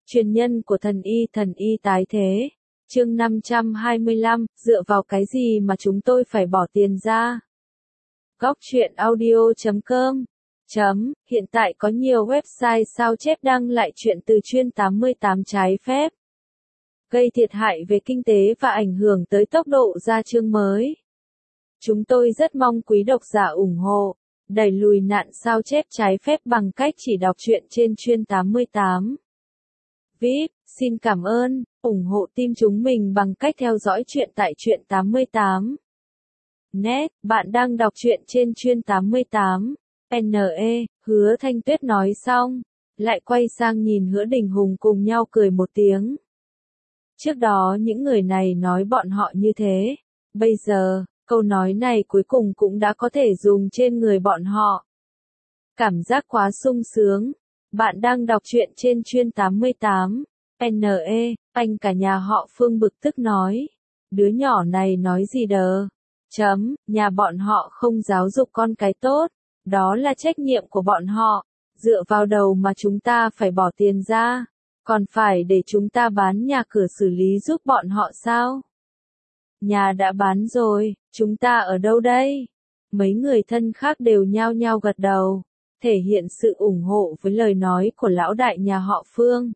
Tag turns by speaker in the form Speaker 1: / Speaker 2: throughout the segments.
Speaker 1: Truyền nhân của thần y tái thế. Chương 525, dựa vào cái gì mà chúng tôi phải bỏ tiền ra? Góc truyện audio.com. Hiện tại có nhiều website sao chép đăng lại chuyện từ chuyên 88 trái phép, gây thiệt hại về kinh tế và ảnh hưởng tới tốc độ ra chương mới. Chúng tôi rất mong quý độc giả ủng hộ, đẩy lùi nạn sao chép trái phép bằng cách chỉ đọc truyện trên chuyên 88. VIP, xin cảm ơn, ủng hộ team chúng mình bằng cách theo dõi truyện tại truyện 88. Net, bạn đang đọc truyện trên chuyên 88. NE, Hứa Thanh Tuyết nói xong, lại quay sang nhìn Hứa Đình Hùng cùng nhau cười một tiếng. Trước đó những người này nói bọn họ như thế, bây giờ, câu nói này cuối cùng cũng đã có thể dùng trên người bọn họ. Cảm giác quá sung sướng. Bạn đang đọc truyện trên chuyên 88. NE, anh cả nhà họ Phương bực tức nói. Đứa nhỏ này nói gì đờ? Nhà bọn họ không giáo dục con cái tốt. Đó là trách nhiệm của bọn họ. Dựa vào đầu mà chúng ta phải bỏ tiền ra. Còn phải để chúng ta bán nhà cửa xử lý giúp bọn họ sao? Nhà đã bán rồi, chúng ta ở đâu đây? Mấy người thân khác đều nhao nhao gật đầu, thể hiện sự ủng hộ với lời nói của lão đại nhà họ Phương.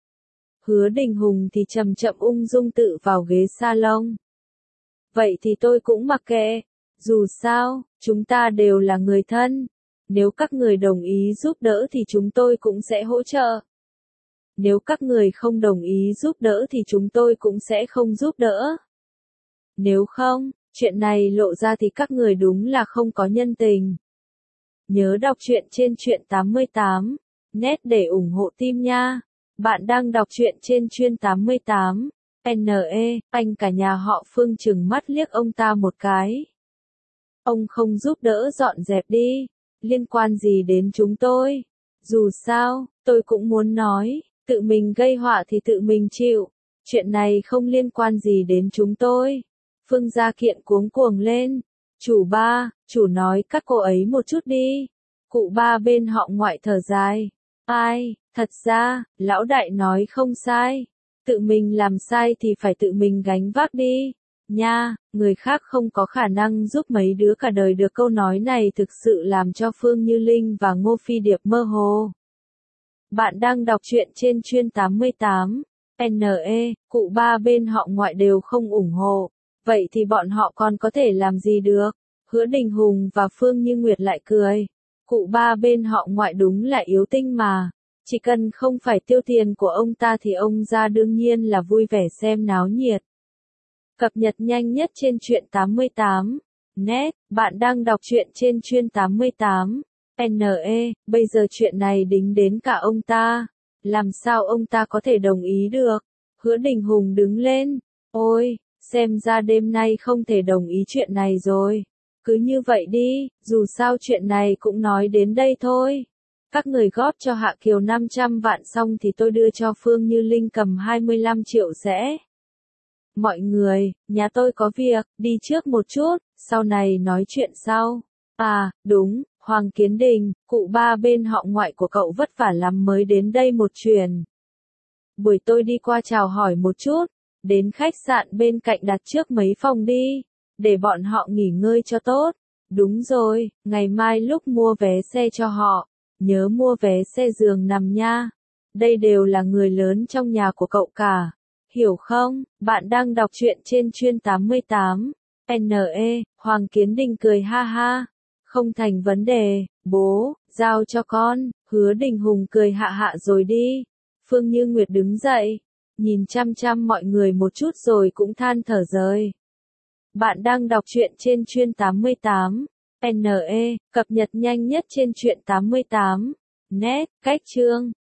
Speaker 1: Hứa Đình Hùng thì chậm chậm ung dung tự vào ghế salon. Vậy thì tôi cũng mặc kệ, dù sao, chúng ta đều là người thân. Nếu các người đồng ý giúp đỡ thì chúng tôi cũng sẽ hỗ trợ. Nếu các người không đồng ý giúp đỡ thì chúng tôi cũng sẽ không giúp đỡ. Nếu không, chuyện này lộ ra thì các người đúng là không có nhân tình. Nhớ đọc truyện trên truyện 88. Net để ủng hộ team nha. Bạn đang đọc truyện trên chuyên 88. NE, anh cả nhà họ Phương trừng mắt liếc ông ta một cái. Ông không giúp đỡ dọn dẹp đi, liên quan gì đến chúng tôi? Dù sao, tôi cũng muốn nói, tự mình gây họa thì tự mình chịu. Chuyện này không liên quan gì đến chúng tôi. Phương Gia Kiện cuống cuồng lên. Chủ nói các cô ấy một chút đi. Cụ ba bên họ ngoại thở dài. Ai, thật ra, lão đại nói không sai. Tự mình làm sai thì phải tự mình gánh vác đi. Nha, người khác không có khả năng giúp mấy đứa cả đời được. Câu nói này thực sự làm cho Phương Như Linh và Ngô Phi Điệp mơ hồ. Bạn đang đọc truyện trên chuyên 88. NE, cụ ba bên họ ngoại đều không ủng hộ. Vậy thì bọn họ còn có thể làm gì được? Hứa Đình Hùng và Phương Như Nguyệt lại cười. Cụ ba bên họ ngoại đúng là yếu tinh mà. Chỉ cần không phải tiêu tiền của ông ta thì ông ra đương nhiên là vui vẻ xem náo nhiệt. Cập nhật nhanh nhất trên truyện 88. Net, bạn đang đọc truyện trên chuyên 88. NE, bây giờ chuyện này đính đến cả ông ta. Làm sao ông ta có thể đồng ý được? Hứa Đình Hùng đứng lên. Ôi, xem ra đêm nay không thể đồng ý chuyện này rồi. Cứ như vậy đi, dù sao chuyện này cũng nói đến đây thôi. Các người góp cho Hạ Kiều 500 vạn xong thì tôi đưa cho Phương Như Linh cầm 25 triệu sẽ. Mọi người, nhà tôi có việc, đi trước một chút, sau này nói chuyện sau. À, đúng, Hoàng Kiến Đình, cụ ba bên họ ngoại của cậu vất vả lắm mới đến đây một chuyến. Buổi tôi đi qua chào hỏi một chút, đến khách sạn bên cạnh đặt trước mấy phòng đi, để bọn họ nghỉ ngơi cho tốt. Đúng rồi, ngày mai lúc mua vé xe cho họ, nhớ mua vé xe giường nằm nha. Đây đều là người lớn trong nhà của cậu cả. Hiểu không? Bạn đang đọc truyện trên chuyên 88. NE, Hoàng Kiến Đình cười ha ha. Không thành vấn đề, bố, giao cho con. Hứa Đình Hùng cười hạ hạ rồi đi. Phương Như Nguyệt đứng dậy, nhìn chăm chăm mọi người một chút rồi cũng than thở rời. Bạn đang đọc truyện trên chuyên 88. NE, cập nhật nhanh nhất trên truyện 88. Net, cách chương.